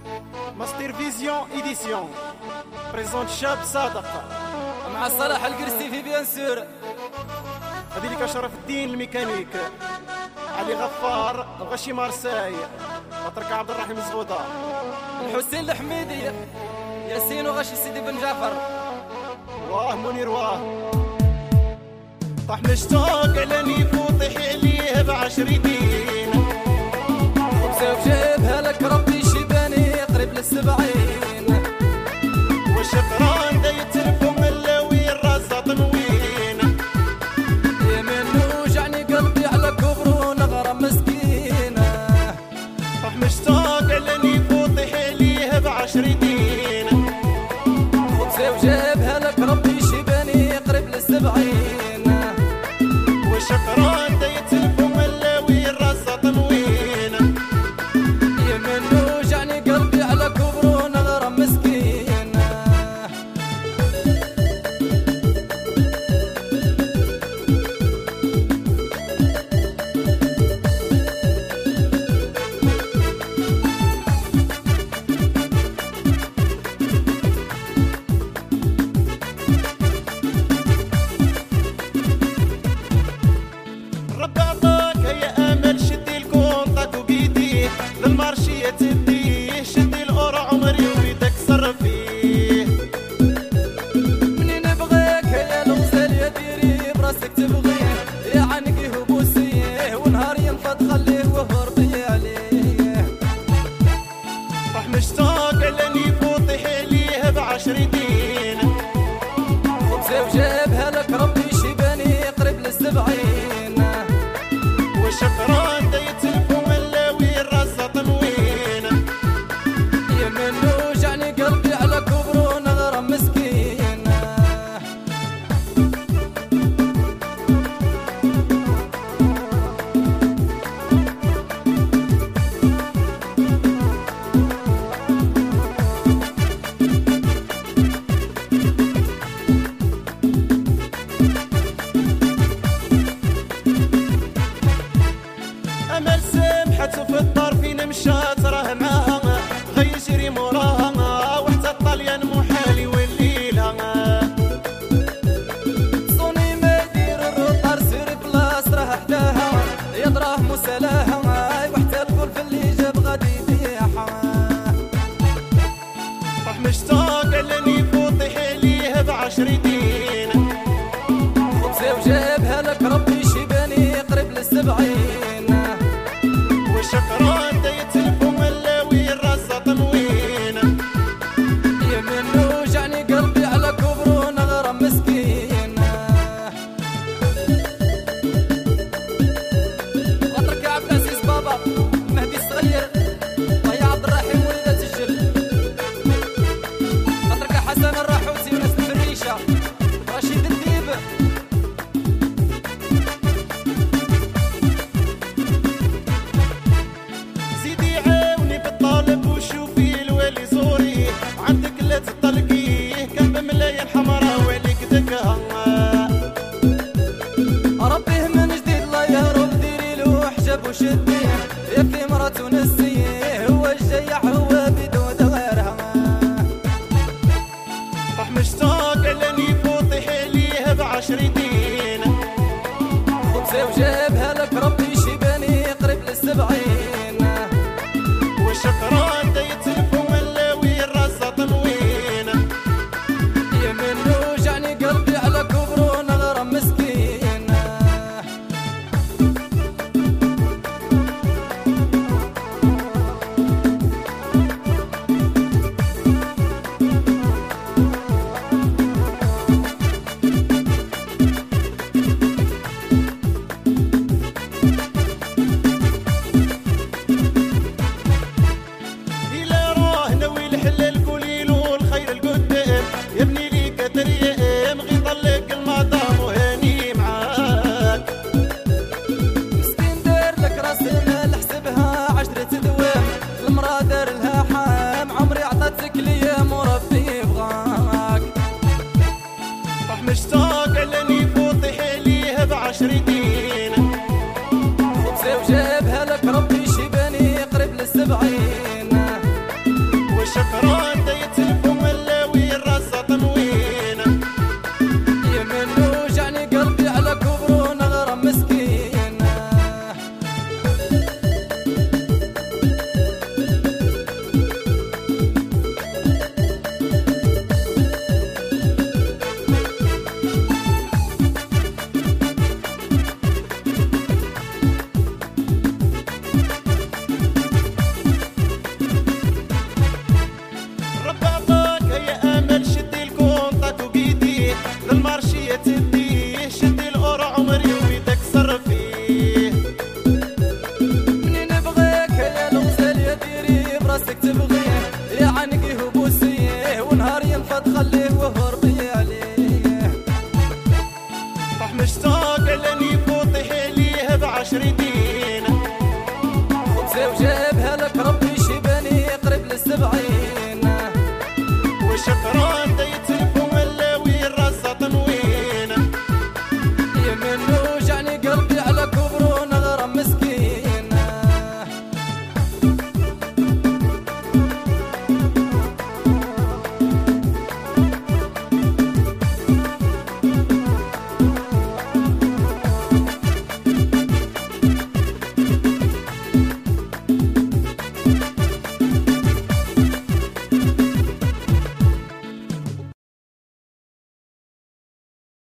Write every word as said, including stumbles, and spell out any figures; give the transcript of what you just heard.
ماستر فيزيون إديسيون بريزونت شاب صادق مع صلاح القرسي في بيان سور. هذيك شرف الدين الميكانيك، علي غفار الغشي مارساي، بطرك عبد الرحيم الزغوطة، الحسين الحميدي، ياسين وغشي سيدي بن جعفر، واه منير واه. طاح مشتاق على نيفو طيح عليه بعشر دين، خبزة وجيبها لك ربي شباني قريب للسبعين، والشطران دا يتلفهم اللوي الرازة طنوين، يمين وجعني قلبي على كبر ونغرة مسكينة. طاح مشتاق على نيفو طيح عليه بعشر دين، خبزة وجيبها لك ربي شباني قريب للسبعين، والشطران دا يتلفهم اللوي الرازة طنوين، يمين وجعني قلبي على كبر ونغرة مسكينة. رب عطاك يا امل شدي الكونطاك وبيديه للمارشية تديه، شدي القرع عمري ويدك صر فيه، منين نبغيك يا الغزال يا ديري براسك تبغيه، يا عنقيه وبوسيه ونهار ينفض خليه وهربي عليه. طاح مشتاق على نيفو طيح عليه بعشر دين، خبزة وجيبها لك ربي شباني قريب للسبعين، والشطران دا يتلفهم اللوي الرازة طنوين، يمين وجعني قلبي على كبر ونغرة مسكينة. امل سمحت في الدار فين مشات راه معاها غيجري موراها، وحتى الطليان محال يولي لها، صوني ما يدير الروطار سير بلاص راه حداها، يا دراهم وسلاها وحتى الكل في اللي جاب غادي يبيعها. طاح مشتاق على نيفو طيح عليه بعشر دين، خبزة وجيبها لك ربي شباني قريب للسبعين، والشطران دا يتلفهم اللوي الرازة طنوين، يمين وجعني قلبي على كبر ونغرة مسكينة. خاطرك يا عبد العزيز بابا مهدي الصغير، ويا عبد الرحيم وليدة الجل، خاطرك يا حسن الراحوسي وناس الفريشة، رشيد الديب. زيدي عاوني بالطالب وشوفي الوالي زوري، عندك لا تطلقيه كان بملايين حمراء وعليك دكها، ربيه من جديد لا يهرب ديري له حجاب وشديه، يكفي مرات ونسيه هو الجياح هو بدون غيرها. طاح مشتاق على نيفو طيح عليه بعشر دين، خبزة وجيبها لك ربي شباني قريب للسبعين، والشطران دا يتلفهم اللوي الرازة طنوين، يمين وجعني قلبي على كبر ونغرة مسكينة. براسك تبغيه يا عنقيه وبوسيه ونهار ينفض خليه وهو رضي عليه. راح مشتاق لاني فوطيه ليه بعشر دين خبزه وجابها لك ربي شباني قرب للسبعين وشكران ديت الفم اللوي الرصة تنوين يمنو